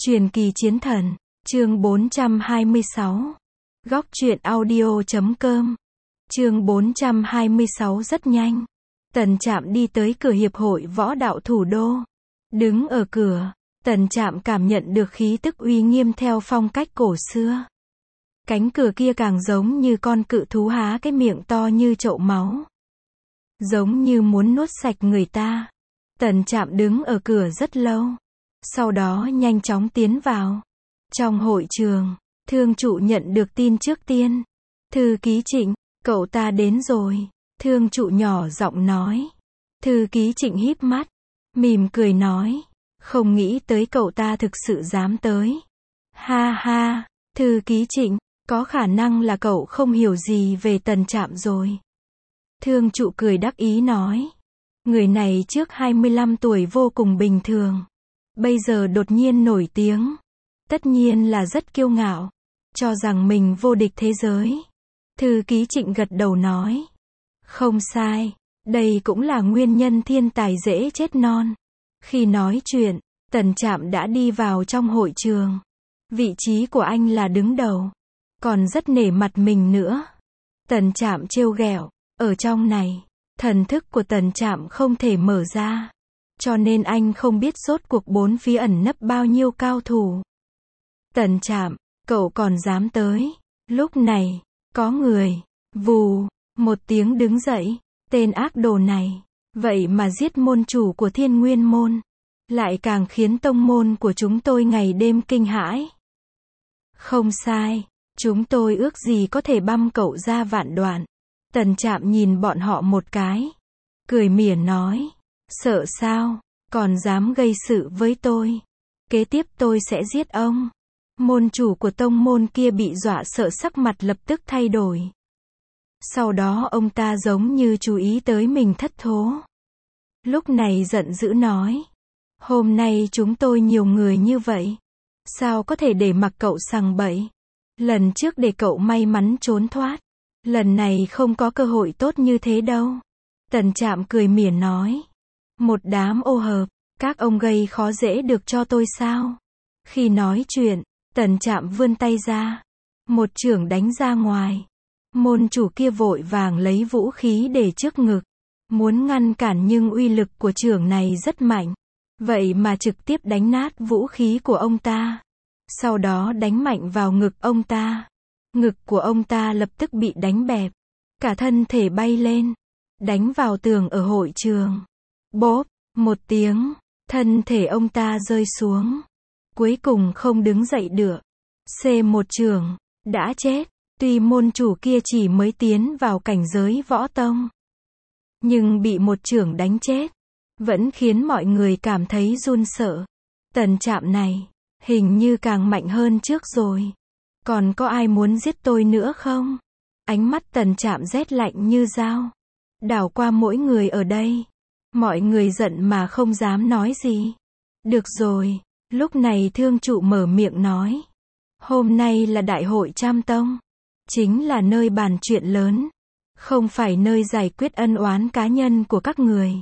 Truyền kỳ chiến thần, chương 426. Góc truyện audio.com. Chương 426 rất nhanh. Tần Trạm đi tới cửa hiệp hội võ đạo thủ đô. Đứng ở cửa, Tần Trạm cảm nhận được khí tức uy nghiêm theo phong cách cổ xưa. Cánh cửa kia càng giống như con cự thú há cái miệng to như chậu máu. Giống như muốn nuốt sạch người ta. Tần Trạm đứng ở cửa rất lâu. Sau đó nhanh chóng tiến vào. Trong hội trường, thương trụ nhận được tin trước tiên. Thư ký Trịnh, cậu ta đến rồi. Thương trụ nhỏ giọng nói. Thư ký Trịnh híp mắt, mỉm cười nói. Không nghĩ tới cậu ta thực sự dám tới. Ha ha, thư ký Trịnh, có khả năng là cậu không hiểu gì về Tần Trạm rồi. Thương trụ cười đắc ý nói. Người này trước 25 tuổi vô cùng bình thường. Bây giờ đột nhiên nổi tiếng. Tất nhiên là rất kiêu ngạo. Cho rằng mình vô địch thế giới. Thư ký Trịnh gật đầu nói. Không sai. Đây cũng là nguyên nhân thiên tài dễ chết non. Khi nói chuyện, Tần Trạm đã đi vào trong hội trường. Vị trí của anh là đứng đầu. Còn rất nể mặt mình nữa. Tần Trạm trêu ghẹo. Ở trong này, thần thức của Tần Trạm không thể mở ra. Cho nên anh không biết rốt cuộc bốn phía ẩn nấp bao nhiêu cao thủ. Tần Trạm, cậu còn dám tới. Lúc này, có người, vù, một tiếng đứng dậy. Tên ác đồ này, vậy mà giết môn chủ của Thiên Nguyên môn. Lại càng khiến tông môn của chúng tôi ngày đêm kinh hãi. Không sai, chúng tôi ước gì có thể băm cậu ra vạn đoạn. Tần Trạm nhìn bọn họ một cái. Cười mỉa nói. Sợ sao, còn dám gây sự với tôi. Kế tiếp tôi sẽ giết ông. Môn chủ của tông môn kia bị dọa sợ sắc mặt lập tức thay đổi. Sau đó ông ta giống như chú ý tới mình thất thố. Lúc này giận dữ nói. Hôm nay chúng tôi nhiều người như vậy. Sao có thể để mặc cậu sằng bậy. Lần trước để cậu may mắn trốn thoát. Lần này không có cơ hội tốt như thế đâu. Tần Trạm cười mỉa nói. Một đám ô hợp, các ông gây khó dễ được cho tôi sao? Khi nói chuyện, Tần Trạm vươn tay ra. Một chưởng đánh ra ngoài. Môn chủ kia vội vàng lấy vũ khí để trước ngực. Muốn ngăn cản nhưng uy lực của chưởng này rất mạnh. Vậy mà trực tiếp đánh nát vũ khí của ông ta. Sau đó đánh mạnh vào ngực ông ta. Ngực của ông ta lập tức bị đánh bẹp. Cả thân thể bay lên. Đánh vào tường ở hội trường. Bốp, một tiếng. Thân thể ông ta rơi xuống. Cuối cùng không đứng dậy được. C1 chưởng. Đã chết. Tuy môn chủ kia chỉ mới tiến vào cảnh giới võ tông. Nhưng bị một chưởng đánh chết. Vẫn khiến mọi người cảm thấy run sợ. Tần Trạm này. Hình như càng mạnh hơn trước rồi. Còn có ai muốn giết tôi nữa không? Ánh mắt Tần Trạm rét lạnh như dao. Đảo qua mỗi người ở đây. Mọi người giận mà không dám nói gì. Được rồi. Lúc này thương trụ mở miệng nói. Hôm nay là đại hội Trăm Tông. Chính là nơi bàn chuyện lớn. Không phải nơi giải quyết ân oán cá nhân của các người.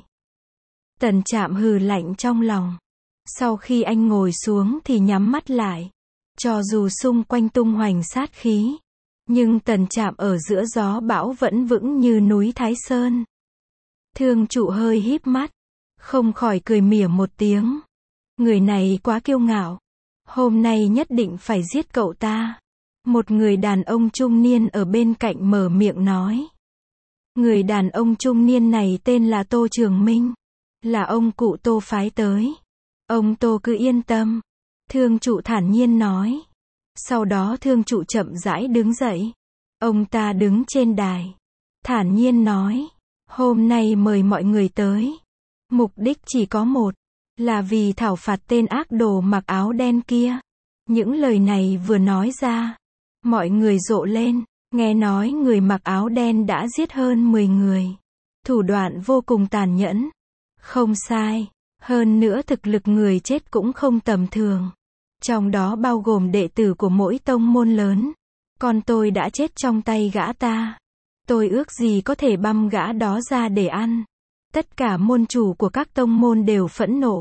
Tần Trạm hừ lạnh trong lòng. Sau khi anh ngồi xuống thì nhắm mắt lại. Cho dù xung quanh tung hoành sát khí. Nhưng Tần Trạm ở giữa gió bão vẫn vững như núi Thái Sơn. Thương trụ hơi híp mắt. Không khỏi cười mỉa một tiếng. Người này quá kiêu ngạo. Hôm nay nhất định phải giết cậu ta. Một người đàn ông trung niên ở bên cạnh mở miệng nói. Người đàn ông trung niên này tên là Tô Trường Minh. Là ông cụ Tô phái tới. Ông Tô cứ yên tâm. Thương trụ thản nhiên nói. Sau đó thương trụ chậm rãi đứng dậy. Ông ta đứng trên đài. Thản nhiên nói. Hôm nay mời mọi người tới. Mục đích chỉ có một. Là vì thảo phạt tên ác đồ mặc áo đen kia. Những lời này vừa nói ra. Mọi người rộ lên. Nghe nói người mặc áo đen đã giết hơn 10 người. Thủ đoạn vô cùng tàn nhẫn. Không sai. Hơn nữa thực lực người chết cũng không tầm thường. Trong đó bao gồm đệ tử của mỗi tông môn lớn. Còn tôi đã chết trong tay gã ta. Tôi ước gì có thể băm gã đó ra để ăn. Tất cả môn chủ của các tông môn đều phẫn nộ.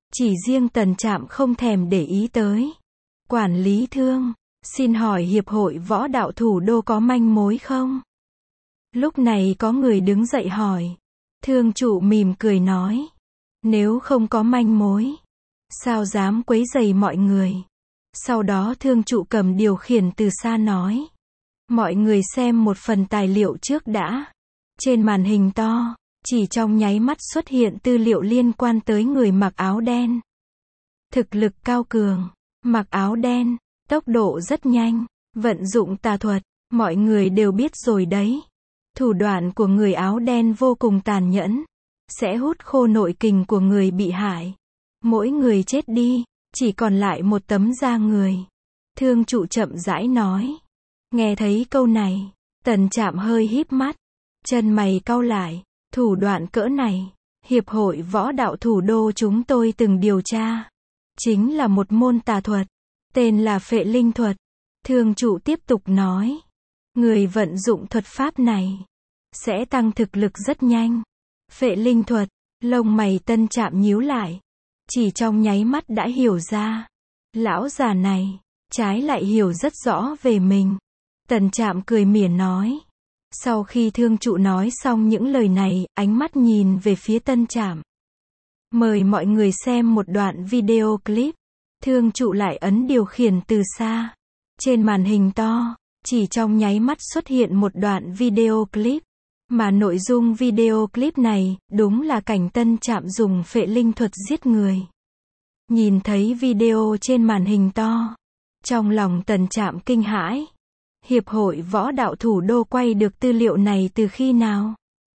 Chỉ riêng Tần Trạm không thèm để ý tới. Quản lý Thương, xin hỏi hiệp hội võ đạo thủ đô có manh mối không? Lúc này có người đứng dậy hỏi. Thương trụ mỉm cười nói. Nếu không có manh mối, sao dám quấy rầy mọi người? Sau đó thương trụ cầm điều khiển từ xa nói. Mọi người xem một phần tài liệu trước đã. Trên màn hình to, chỉ trong nháy mắt xuất hiện tư liệu liên quan tới người mặc áo đen. Thực lực cao cường, mặc áo đen, tốc độ rất nhanh, vận dụng tà thuật, mọi người đều biết rồi đấy. Thủ đoạn của người áo đen vô cùng tàn nhẫn, sẽ hút khô nội kình của người bị hại. Mỗi người chết đi, chỉ còn lại một tấm da người. Thương trụ chậm rãi nói. Nghe thấy câu này, Tần Trạm hơi híp mắt, chân mày cau lại. Thủ đoạn cỡ này, hiệp hội võ đạo thủ đô chúng tôi từng điều tra. Chính là một môn tà thuật, tên là phệ linh thuật. Thương trụ tiếp tục nói. Người vận dụng thuật pháp này, sẽ tăng thực lực rất nhanh. Phệ linh thuật, lông mày Tân Trạm nhíu lại. Chỉ trong nháy mắt đã hiểu ra. Lão già này, trái lại hiểu rất rõ về mình. Tần Trạm cười mỉa nói. Sau khi thương trụ nói xong những lời này, ánh mắt nhìn về phía Tân Trạm. Mời mọi người xem một đoạn video clip. Thương trụ lại ấn điều khiển từ xa. Trên màn hình to, chỉ trong nháy mắt xuất hiện một đoạn video clip. Mà nội dung video clip này, đúng là cảnh Tân Trạm dùng phệ linh thuật giết người. Nhìn thấy video trên màn hình to, trong lòng Tần Trạm kinh hãi. Hiệp hội võ đạo thủ đô quay được tư liệu này từ khi nào?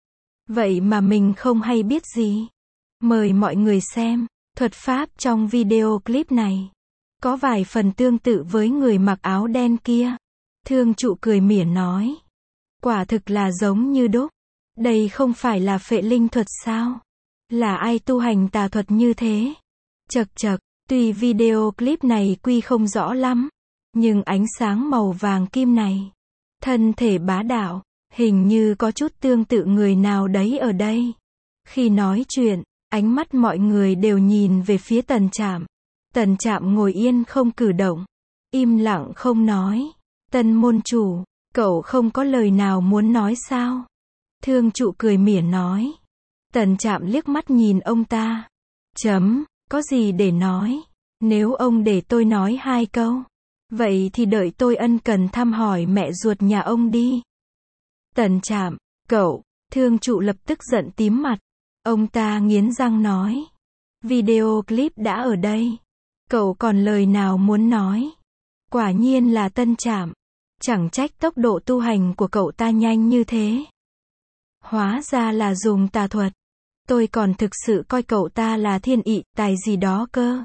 Vậy mà mình không hay biết gì. Mời mọi người xem, thuật pháp trong video clip này. Có vài phần tương tự với người mặc áo đen kia. Thương trụ cười mỉa nói. Quả thực là giống như đúc. Đây không phải là phệ linh thuật sao? Là ai tu hành tà thuật như thế? Chậc chậc, tuy video clip này quy không rõ lắm. Nhưng ánh sáng màu vàng kim này, thân thể bá đạo, hình như có chút tương tự người nào đấy ở đây. Khi nói chuyện, ánh mắt mọi người đều nhìn về phía Tần Trạm. Tần Trạm ngồi yên không cử động, im lặng không nói. Tân môn chủ, cậu không có lời nào muốn nói sao? Thương trụ cười mỉa nói. Tần Trạm liếc mắt nhìn ông ta. Có gì để nói? Nếu ông để tôi nói 2 câu. Vậy thì đợi tôi ân cần thăm hỏi mẹ ruột nhà ông đi. Tần Trạm, cậu, thương trụ lập tức giận tím mặt. Ông ta nghiến răng nói. Video clip đã ở đây. Cậu còn lời nào muốn nói? Quả nhiên là Tân Trạm. Chẳng trách tốc độ tu hành của cậu ta nhanh như thế. Hóa ra là dùng tà thuật. Tôi còn thực sự coi cậu ta là thiên ị tài gì đó cơ.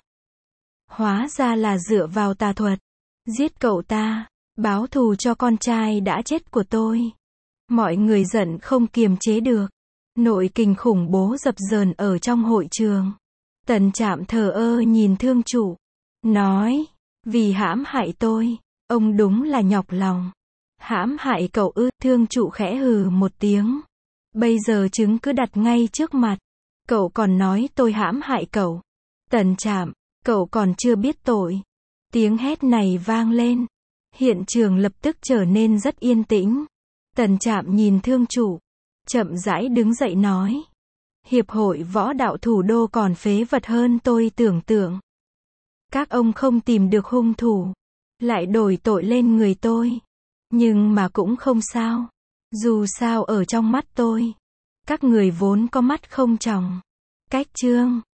Hóa ra là dựa vào tà thuật. Giết cậu ta, báo thù cho con trai đã chết của tôi. Mọi người giận không kiềm chế được. Nội kình khủng bố dập dờn ở trong hội trường. Tần Trạm thờ ơ nhìn thương trụ. Nói, vì hãm hại tôi, ông đúng là nhọc lòng. Hãm hại cậu ư? Thương trụ khẽ hừ một tiếng. Bây giờ chứng cứ đặt ngay trước mặt. Cậu còn nói tôi hãm hại cậu. Tần Trạm, cậu còn chưa biết tội. Tiếng hét này vang lên. Hiện trường lập tức trở nên rất yên tĩnh. Tần Trạm nhìn thương trụ. Chậm rãi đứng dậy nói. Hiệp hội võ đạo thủ đô còn phế vật hơn tôi tưởng tượng. Các ông không tìm được hung thủ. Lại đổi tội lên người tôi. Nhưng mà cũng không sao. Dù sao ở trong mắt tôi. Các người vốn có mắt không tròng. Cách chương.